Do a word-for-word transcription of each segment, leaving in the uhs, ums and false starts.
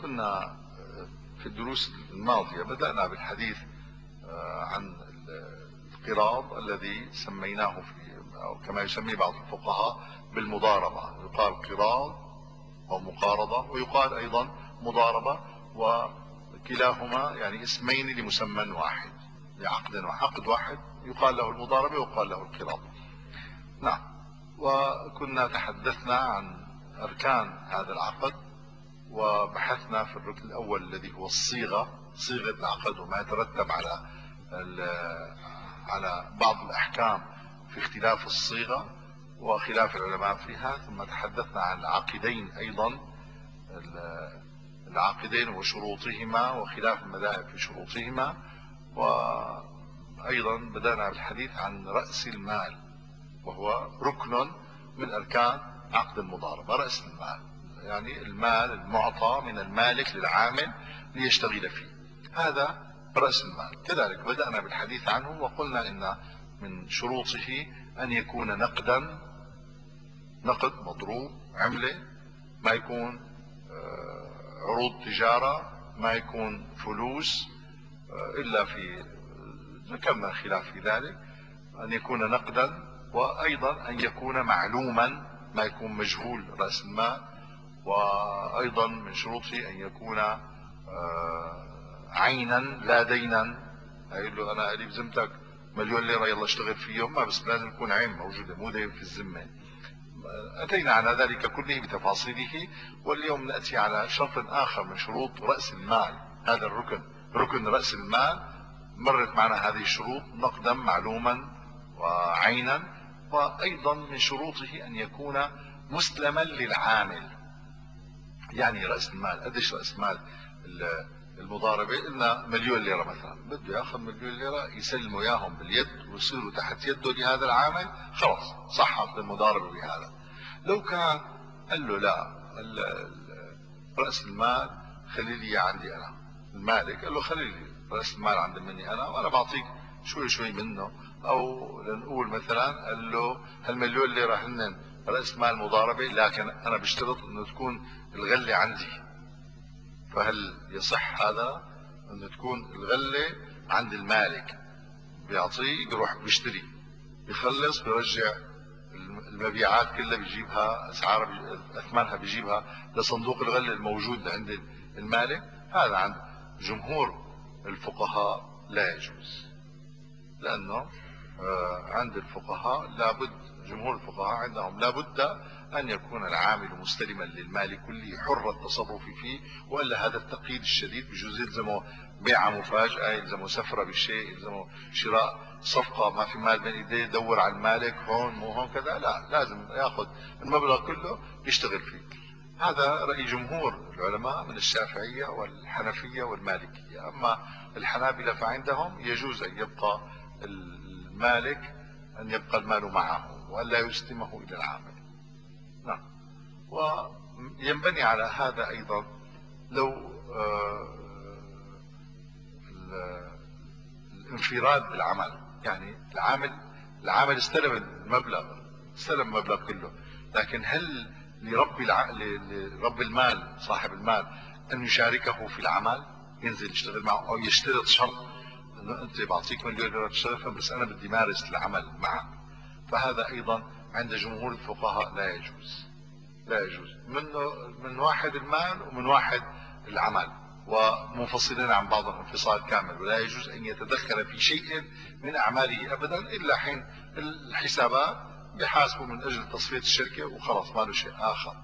كنا في الدروس الماضية بدأنا بالحديث عن القراض الذي سميناه في أو كما يسميه بعض الفقهاء بالمضاربة. يقال قراض أو مقارضة، ويقال أيضا مضاربة، وكلاهما يعني اسمين لمسمى واحد، لعقد وعقد واحد يقال له المضاربة ويقال له القراض. نعم. وكنا تحدثنا عن أركان هذا العقد، وبحثنا في الركن الأول الذي هو الصيغة، صيغة العقد وما يترتب على على بعض الأحكام في اختلاف الصيغة وخلاف العلماء فيها. ثم تحدثنا عن العاقدين أيضا، العاقدين وشروطهما وخلاف المذاهب في شروطهما. وأيضا بدأنا بالحديث عن رأس المال، وهو ركن من أركان عقد المضاربة. رأس المال يعني المال المعطى من المالك للعامل ليشتغل فيه، هذا رأس المال. كذلك بدأنا بالحديث عنه وقلنا إن من شروطه أن يكون نقدا، نقد مضروب عملة، ما يكون عروض تجارة، ما يكون فلوس، إلا في ذكرنا خلاف في ذلك، أن يكون نقدا، وأيضا أن يكون معلوما، ما يكون مجهول رأس المال. وأيضا من شروطه أن يكون عينا لا دينا، يقول له أنا لي بذمتك مليون ليرة يلا اشتغل فيهم، ما بس لازم يكون عين موجودة مو دين في الذمة. أتينا على ذلك كله بتفاصيله، واليوم نأتي على شرط آخر من شروط رأس المال. هذا الركن، ركن رأس المال، مرت معنا هذه الشروط: نقدا معلوما وعينا. وأيضا من شروطه أن يكون مسلما للعامل. يعني رأس المال، قديش رأس مال المضاربة؟ قلنا مليون ليرة مثلا، بده ياخذ مليون ليرة يسلموا اياهم باليد ويصيروا تحت يده لهذا العامل، خلاص صحت المضاربة بهذا. لو كان قال له لا، رأس المال خلي لي عندي انا، المالك قال له خلي لي رأس المال عندي مني انا وانا بعطيك شوي شوي منه، او لنقول مثلا قال له هالمليون ليرة هن رأس مال مضاربة، لكن انا بشترط انه تكون الغلة عندي. فهل يصح هذا؟ أن تكون الغلة عند المالك، بيعطيه بيروح بيشتري، بيخلص بيرجع المبيعات كلها بيجيبها، أسعار أثمانها بيجيبها لصندوق الغلة الموجود عند المالك. هذا عند جمهور الفقهاء لا يجوز، لأنه عند الفقهاء لابد، جمهور الفقهاء عندهم لابد أن يكون العامل مستلما للمال كله حر التصرف فيه، وإلا هذا التقييد الشديد بجوز يلزمه بيعة مفاجأة، يلزمه سفرة بالشيء، يلزمه شراء صفقة ما في مال بين ايديه، يدور على المالك هون مو هون كذا، لا، لازم ياخذ المبلغ كله يشتغل فيه. هذا رأي جمهور العلماء من الشافعية والحنفية والمالكية. أما الحنابلة فعندهم يجوز أن يبقى المالك، أن يبقى المال معه وألا يسلمه إلى العامل. نعم. وينبني على هذا أيضا لو الانفراد بالعمل، يعني العامل العامل استلم المبلغ، استلم المبلغ كله، لكن هل لرب الع... لرب المال صاحب المال أن يشاركه في العمل، ينزل يشتغل معه، أو يشترط شرط انه انت بعطيك مليون ليرة تشتغل بس انا بدي مارس العمل معك؟ فهذا ايضا عند جمهور الفقهاء لا يجوز، لا يجوز. منه من واحد المال ومن واحد العمل، ومنفصلين عن بعض انفصال كامل، ولا يجوز ان يتدخل في شيء من اعماله ابدا الا حين الحسابات بحاسبه من اجل تصفية الشركة وخلاص، ما له شيء اخر.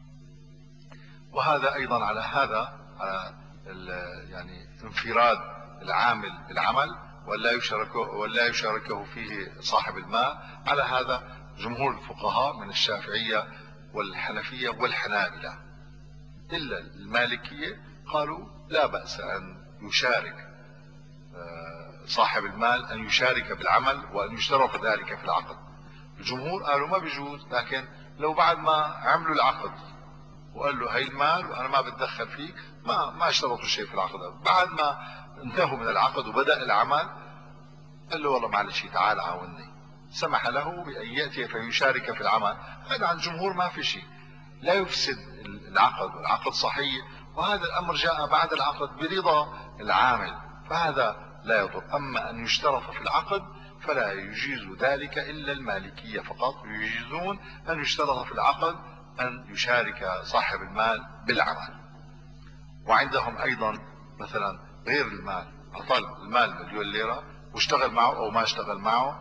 وهذا ايضا على هذا، على يعني انفراد العامل بالعمل ولا يشاركه ولا يشاركه فيه صاحب المال، على هذا جمهور الفقهاء من الشافعية والحنفية والحنابلة. إلا المالكية قالوا لا بأس أن يشارك صاحب المال، أن يشارك بالعمل وأن يشترط ذلك في العقد. الجمهور قالوا ما بيجوز، لكن لو بعد ما عملوا العقد وقال له هي المال وانا ما بتدخل فيك، ما ما اشترطوا شيء في العقد، بعد ما انتهوا من العقد وبدأ العمل قال له والله معلش تعال عاوني، سمح له بأن يأتي فيشارك في العمل. هذا عن الجمهور ما في شيء، لا يفسد العقد، والعقد صحيح وهذا الأمر جاء بعد العقد برضا العامل، فهذا لا يضر. أما أن يشترط في العقد فلا يجيز ذلك إلا المالكية فقط، يجيزون أن يشترط في العقد أن يشارك صاحب المال بالعمل. وعندهم أيضا مثلا غير المال، أعطى المال مليون ليرة واشتغل معه أو ما اشتغل معه،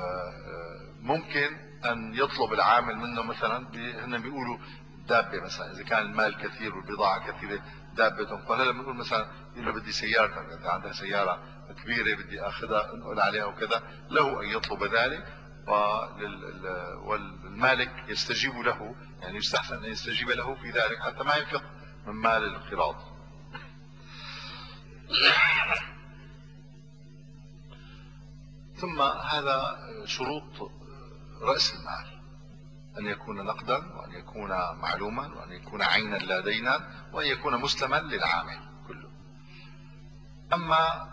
ممكن أن يطلب العامل منه مثلا، هن بيقولوا دابة مثلا، إذا كان المال كثير والبضاعة كثيرة دابة تنقل. هلا بنقول مثلا يقول له بدي سيارتك، إذا عندها سيارة كبيرة بدي آخذها انقل عليها وكذا، له أن يطلب ذلك والمالك يستجيب له، يعني يستحسن أن يستجيب له في ذلك حتى ما ينفق من مال القراض. ثم هذا شروط رأس المال، أن يكون نقدا وأن يكون معلوما وأن يكون عينا لا دينا وأن يكون مسلما للعامل كله. أما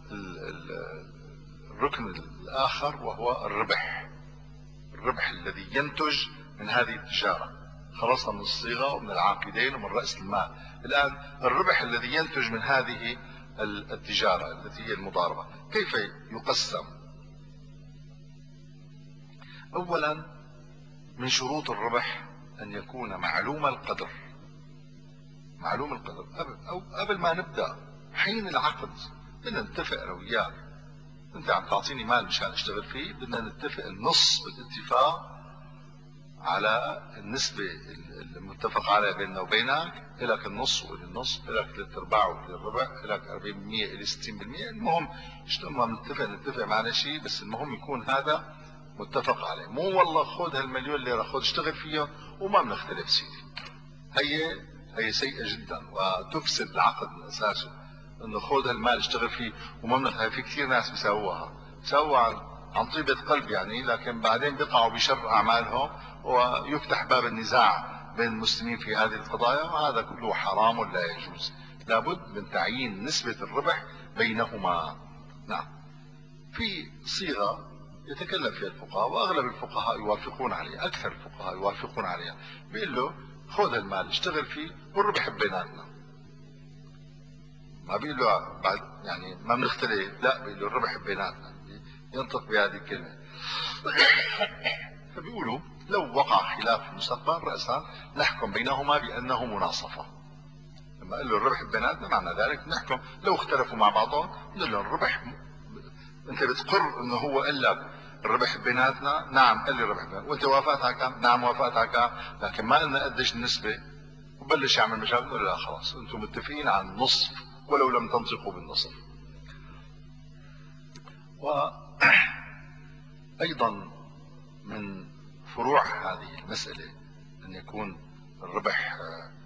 الركن الآخر وهو الربح، الربح الذي ينتج من هذه التجارة. خلصنا من الصيغة ومن العاقدين ومن رأس المال، الآن الربح الذي ينتج من هذه التجارة التي هي المضاربة كيف يقسم؟ أولا من شروط الربح أن يكون معلوم القدر. معلوم القدر قبل أو قبل ما نبدأ حين العقد بدنا نتفق أنا وياك، أنت عم تعطيني مال مشان أشتغل فيه، بدنا نتفق النص بالاتفاق على النسبة المتفق عليها بيننا وبينك، إلك النص وإلي النص، إلك ثلاث أرباع وإلي الربع، إلك أربعين بالمية إلي ستين بالمية. المهم لما نتفق نتفق معنا شيء، بس المهم يكون هذا متفق عليه، مو والله خذ هالمليون ليرة خذ اشتغل فيهم وما بنختلف سيدي. هي هي سيئة جدا وتفسد العقد من أساسه، إنه خذ هالمال اشتغل فيه وما بنختلف. في كثير ناس بيسووها بيسووها عن طيبة قلب يعني، لكن بعدين بيقعوا بشر أعمالهم ويفتح باب النزاع بين المسلمين في هذه القضايا، وهذا كله حرام ولا يجوز. لابد من تعيين نسبة الربح بينهما. نعم، في صيغة يتكلم فيها الفقهاء واغلب الفقهاء يوافقون عليها، اكثر الفقهاء يوافقون عليها، بيقول له خذ المال اشتغل فيه والربح بيناتنا. ما بيقول له بعد يعني ما بنختلف، لا بيقول له الربح بيناتنا، ينطق بهذه الكلمه. فبيقولوا لو وقع خلاف في المستقبل رأسا نحكم بينهما بانه مناصفه. لما قال له الربح بيناتنا معنى ذلك نحكم، لو اختلفوا مع بعضهم نقول له الربح، انت بتقر انه هو قال لك الربح بيناتنا، نعم قال لي الربح بيناتنا، وانت وافقت على كم؟ نعم وافقت على كم، لكن ما قلنا قديش النسبه، وبلش يعمل مشاكل. نقول لا خلاص انتم متفقين على النصف ولو لم تنطقوا بالنصف. وايضا من فروع هذه المساله ان يكون الربح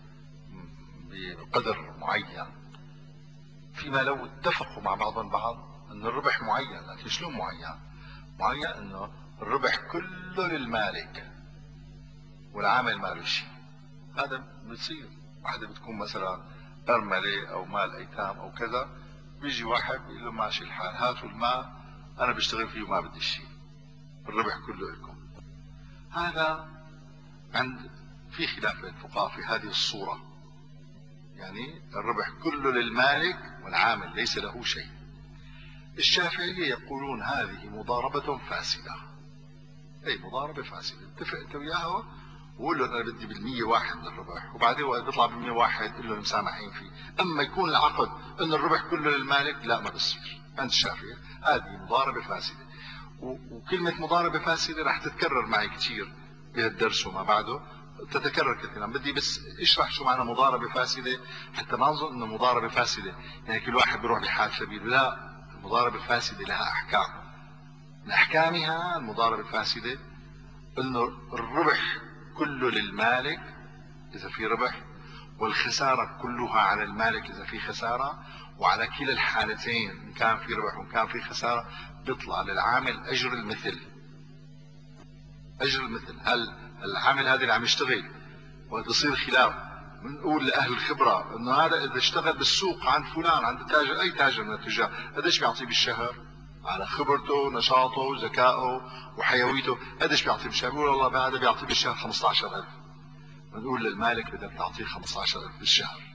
بقدر معين، فيما لو اتفقوا مع بعضهم بعض ان الربح معين، لكن شلون معين؟ معين انه الربح كله للمالك والعامل ما له شيء. هذا بتصير واحدة بتكون مثلا أرملة أو مال أيتام أو كذا، بيجي واحد بيقول له ماشي الحال هاتوا المال أنا بشتغل فيه وما بدي شيء، الربح كله لكم. هذا عند في خلاف بين الفقهاء في هذه الصورة، يعني الربح كله للمالك والعامل ليس له شيء. الشافعية يقولون هذه مضاربة فاسدة، اي مضاربة فاسدة، اتفق انت وياها وقول له انا بدي بالمية واحد من الربح، وبعدين وقت بيطلع بالمية واحد قل له مسامحين فيه. اما يكون العقد ان الربح كله للمالك، لا ما بصير عند الشافعية، هذه مضاربة فاسدة. وكلمة مضاربة فاسدة راح تتكرر معي كثير بهالدرس وما بعده، تتكرر كثيرا. بدي بس اشرح شو معنى مضاربة فاسدة حتى ما نظن انه مضاربة فاسدة يعني كل واحد بيروح بحال سبيل، لا، المضاربة الفاسدة لها احكام. من احكامها المضاربة الفاسدة انه الربح كله للمالك اذا في ربح، والخسارة كلها على المالك اذا في خسارة، وعلى كلا الحالتين ان كان في ربح وان كان في خسارة بيطلع للعامل اجر المثل. اجر المثل، هل العامل هذا اللي عم يشتغل وتصير خلاف بنقول لاهل الخبرة انه هذا اذا اشتغل بالسوق عند فلان عند تاجر اي تاجر من التجار قديش بيعطيه بالشهر على خبرته نشاطه ذكائه وحيويته، قديش بيعطيه بالشهر؟ بيقول والله هذا بيعطيه بالشهر خمسة عشر ألف. بنقول للمالك بدك تعطيه خمسة عشر ألف بالشهر،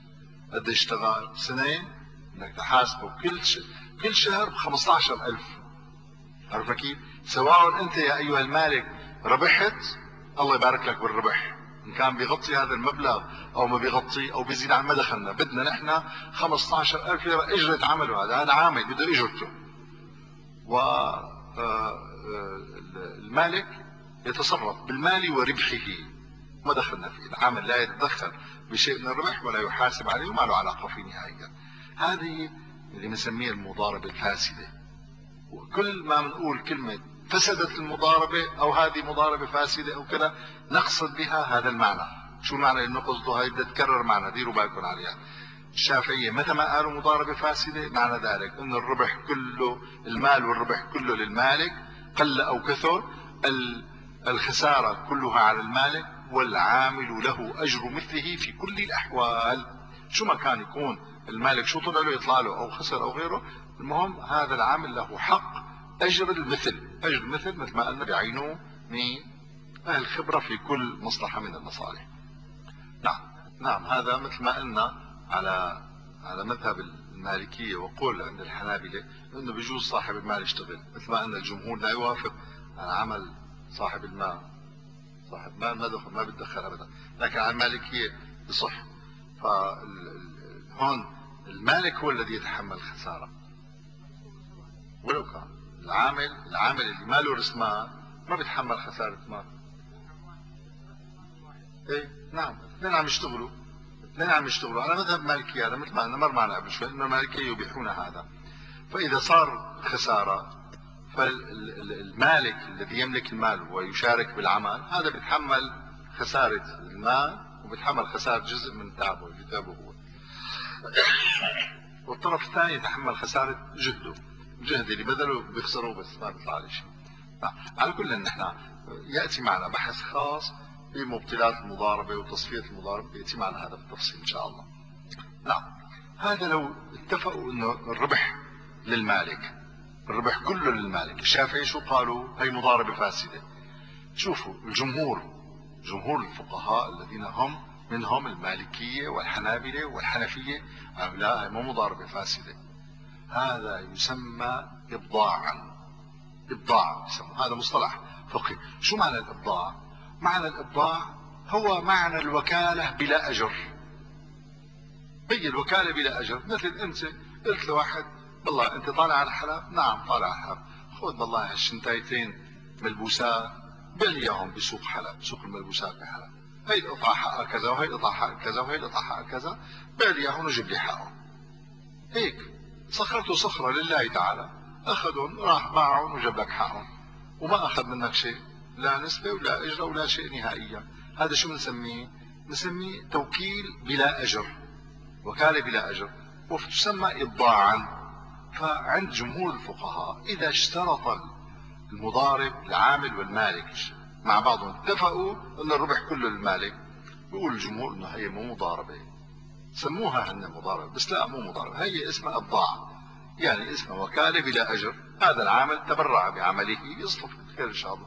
قد اشتغل سنة بدك تحاسبه كل ش... كل شهر ب خمسة عشر ألف. عرفت كيف؟ سواء انت يا ايها المالك ربحت، الله يبارك لك بالربح، ان كان بيغطي هذا المبلغ او ما بيغطي او بيزيد عن ما دخلنا، بدنا نحن خمسة عشر ألف ليرة اجرة عمله، هذا هذا عامل بده اجرته. والمالك يتصرف بالمال وربحه، ما دخلنا فيه، العامل لا يتدخل بشيء من الربح ولا يحاسب عليه وما له علاقة فيه نهائيا. هذه اللي بنسميها المضاربة الفاسدة. وكل ما بنقول كلمة فسدت المضاربة او هذه مضاربة فاسدة او كذا، نقصد بها هذا المعنى. شو المعنى اللي نقصده؟ هاي بدها تكرر معنا، ديروا بالكم عليها. الشافعية متى ما قالوا مضاربة فاسدة معنى ذلك ان الربح كله، المال والربح كله للمالك، قل او كثر، الخسارة كلها على المالك، والعامل له اجر مثله في كل الاحوال. شو ما كان يكون المالك شو طلع له يطلع له او خسر او غيره، المهم هذا العامل له حق اجر المثل. اجر المثل مثل ما قلنا بعينه من اهل الخبرة في كل مصلحة من المصالح. نعم نعم، هذا مثل ما قلنا على على مذهب المالكية، وقول عند الحنابلة انه بيجوز صاحب المال يشتغل، مثل ما ان الجمهور لا يوافق على عمل صاحب المال. صاحب المال ما دخل ما بيتدخل ابدا، لكن على المالكية بصح. فهون المالك هو الذي يتحمل الخسارة، ولو كان العامل العامل اللي ماله راس مال ما بيتحمل خسارة مال. ايه نعم، اثنين عم يشتغلوا، اثنين عم يشتغلوا على مذهب مالكي. هذا مثل ما مر معنا قبل شوي، ان المالكية يبيحون هذا. فاذا صار خسارة، فالمالك الذي يملك المال ويشارك بالعمل هذا بيتحمل خسارة المال وبيتحمل خسارة جزء من تعبه اللي تعبه هو، والطرف الثاني يتحمل خسارة جهده، الجهد اللي بذله بيخسره بس ما بيطلع عليه شيء. على كل نحن يأتي معنا بحث خاص في مبطلات المضاربة وتصفية المضاربة، يأتي معنا هذا بالتفصيل إن شاء الله. نعم، هذا لو اتفقوا انه الربح للمالك، الربح كله للمالك. الشافعي شو قالوا؟ هي مضاربة فاسدة. شوفوا الجمهور، جمهور الفقهاء الذين هم منهم المالكية والحنابلة والحنفية قالوا لا، هي مو مضاربة فاسدة، هذا يسمى إبضاعا. إبضاع يسمى، هذا مصطلح فقهي. شو معنى الإبضاع؟ معنى الإبضاع هو معنى الوكالة بلا أجر. هي الوكالة بلا أجر. مثل أنت قلت لواحد والله أنت طالع على الحلب، نعم طالع على الحلب، خذ والله هالشنتايتين ملبوسات بيع لي إياهم بسوق حلب، سوق الملبوسات بحلب، هي القطعة حقها كذا وهي القطعة حقها كذا وهي القطعة حقها كذا، بيع لي إياهم وجيب لي حقهم. هيك صخرته صخرة لله تعالى، أخذهم راح باعهم وجاب لك حقهم، وما أخذ منك شيء، لا نسبة ولا أجرة ولا شيء نهائيا. هذا شو بنسميه؟ بنسميه توكيل بلا أجر، وكالة بلا أجر، وتسمى إبضاعا. فعند جمهور الفقهاء إذا اشترط المضارب العامل والمالك مع بعضهم اتفقوا أن الربح كله للمالك، بيقول الجمهور أنه هي مو مضاربة، سموها هن مضاربة، بس لا مو مضاربة، هي اسمها إبضاع، يعني اسمها وكالة بلا أجر. هذا العامل تبرع بعمله، يصرف خير إن شاء الله،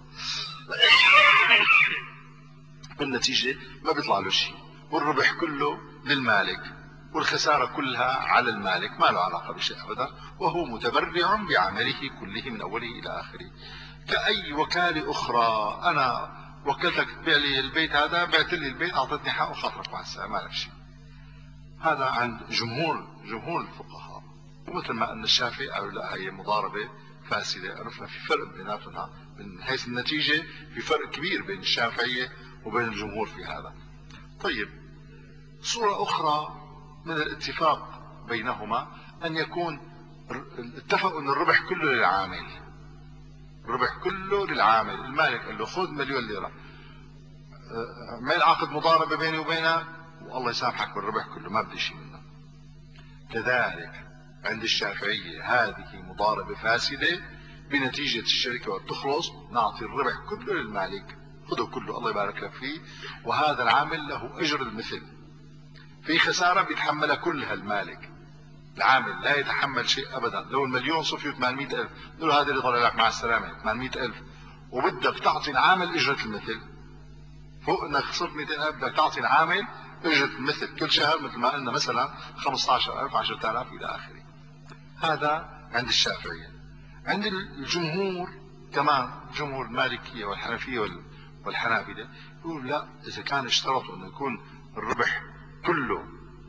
بالنتيجة ما بيطلع له شيء، والربح كله للمالك والخسارة كلها على المالك، ما له علاقة بشيء أبدا، وهو متبرع بعمله كله من أوله إلى آخره. كأي وكالة أخرى، أنا وكلتك تبيع لي البيت هذا، بعت لي البيت أعطتني حق وخاطرك مع السلامة، ما لك شيء. هذا عند جمهور جمهور الفقهاء. ومثل ما أن الشافعي قالوا لا، هي مضاربة فاسدة. عرفنا في فرق بيناتنا من حيث النتيجة، في فرق كبير بين الشافعية وبين الجمهور في هذا. طيب، صورة أخرى من الاتفاق بينهما أن يكون اتفقوا أن الربح كله للعامل، الربح كله للعامل. المالك قال له خذ مليون ليرة، عمل عقد مضاربة بيني وبينك والله يسامحك بالربح كله، ما بدي شيء منه. كذلك عند الشافعية هذه مضاربة فاسدة، بنتيجة الشركة وتخلص نعطي الربح كله للمالك، خذه كله الله يبارك لك فيه، وهذا العامل له أجر المثل. في خسارة بيتحملها كلها المالك، العامل لا يتحمل شيء أبدا. لو المليون صفيوا ثمانمئة ألف، قل له هذا اللي طلع لك مع السلامة ثمانمئة ألف، وبدك تعطي العامل أجرة المثل، فوق انك خسرت مئتين ألف بدك تعطي العامل اجت مثل كل شهر مثل ما قلنا مثلا خمسة عشر ألف عشرة آلاف الى اخره. هذا عند الشافعية. عند الجمهور كمان، جمهور المالكية والحنفية والحنابلة، يقول لا، اذا كان اشترطوا انه يكون الربح كله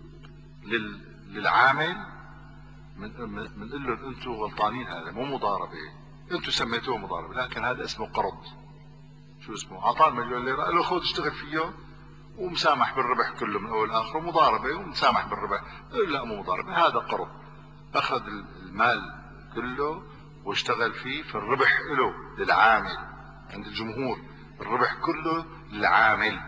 للعامل بنقول لهم انتم غلطانين، هذا مو مضاربة، انتم سميتوه مضاربة، لكن هذا اسمه قرض. شو اسمه؟ اعطاه مليون ليرة قال له خذ اشتغل فيه ومسامح بالربح كله من اول لاخره، مضاربة ومسامح بالربح. لا مو مضاربة، هذا قرض. اخذ المال كله واشتغل فيه، في الربح له للعامل. عند الجمهور الربح كله للعامل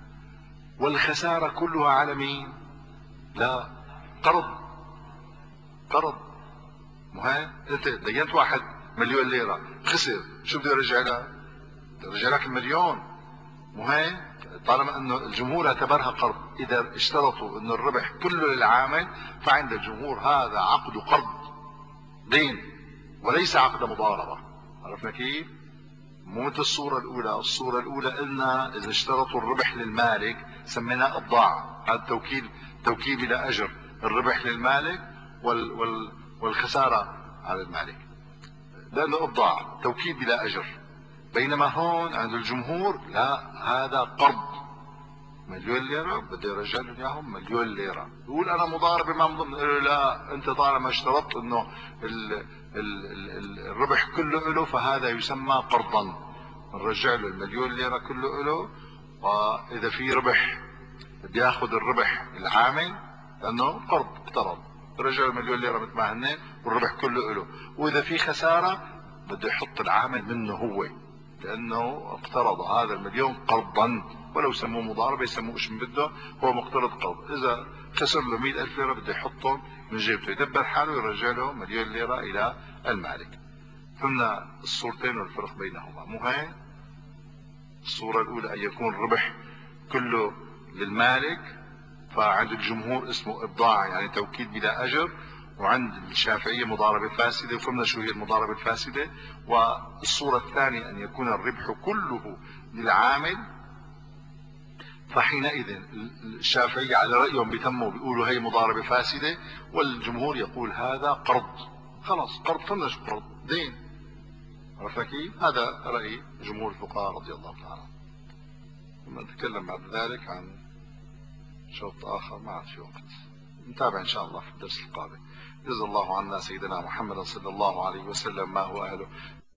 والخسارة كلها على مين؟ لا، قرض. قرض. مو هيك؟ انت دينت واحد مليون ليرة خسر، شو بده يرجع لك؟ بده يرجع لك المليون. مو هيك؟ طالما انه الجمهور اعتبرها قرض، اذا اشترطوا انه الربح كله للعامل، فعند الجمهور هذا عقد قرض دين وليس عقد مضاربة. عرفنا كيف؟ مو مثل الصورة الأولى. الصورة الأولى قلنا إذا اشترطوا الربح للمالك سميناه إبضاع، هذا توكيل، توكيل بلا أجر. الربح للمالك وال وال والخسارة على المالك، لأنه إبضاع توكيل بلا أجر. بينما هون عند الجمهور لا، هذا قرض. مليون ليرة بده يرجع لهم اياهم مليون ليرة. يقول انا مضاربة ما مضمن، لا، انت طالما اشترطت انه ال ال ال الربح كله له، فهذا يسمى قرضا. نرجع له المليون ليرة كله له، واذا في ربح بده ياخذ الربح العامل لانه قرض اقترض، رجع له المليون ليرة مثل ما هن والربح كله له. واذا في خسارة بده يحط العامل منه هو، لانه اقترض هذا المليون قرضا، ولو سموه مضاربه يسموه ايش من بده، هو مقترض قرض. اذا خسر له مئة ألف ليره بده يحطهم من جيبته، يدبر حاله ويرجع له مليون ليره الى المالك. فهمنا الصورتين والفرق بينهما؟ مو هيك؟ الصوره الاولى ان يكون الربح كله للمالك، فعند الجمهور اسمه ابضاع يعني توكيد بلا اجر، وعند الشافعية مضاربة فاسدة، وفهمنا شو هي المضاربة الفاسدة. والصورة الثانية أن يكون الربح كله للعامل، فحينئذ الشافعية على رأيهم بيتموا بيقولوا هي مضاربة فاسدة، والجمهور يقول هذا قرض. خلاص قرض، فهمنا شو قرض، دين. عرفنا كيف؟ هذا رأي جمهور الفقهاء رضي الله تعالى. ثم نتكلم بعد ذلك عن شوط آخر، ما عاد في وقت، نتابع إن شاء الله في الدرس القادم. جزا الله عنا سيدنا محمد صلى الله عليه وسلم ما هو أهله.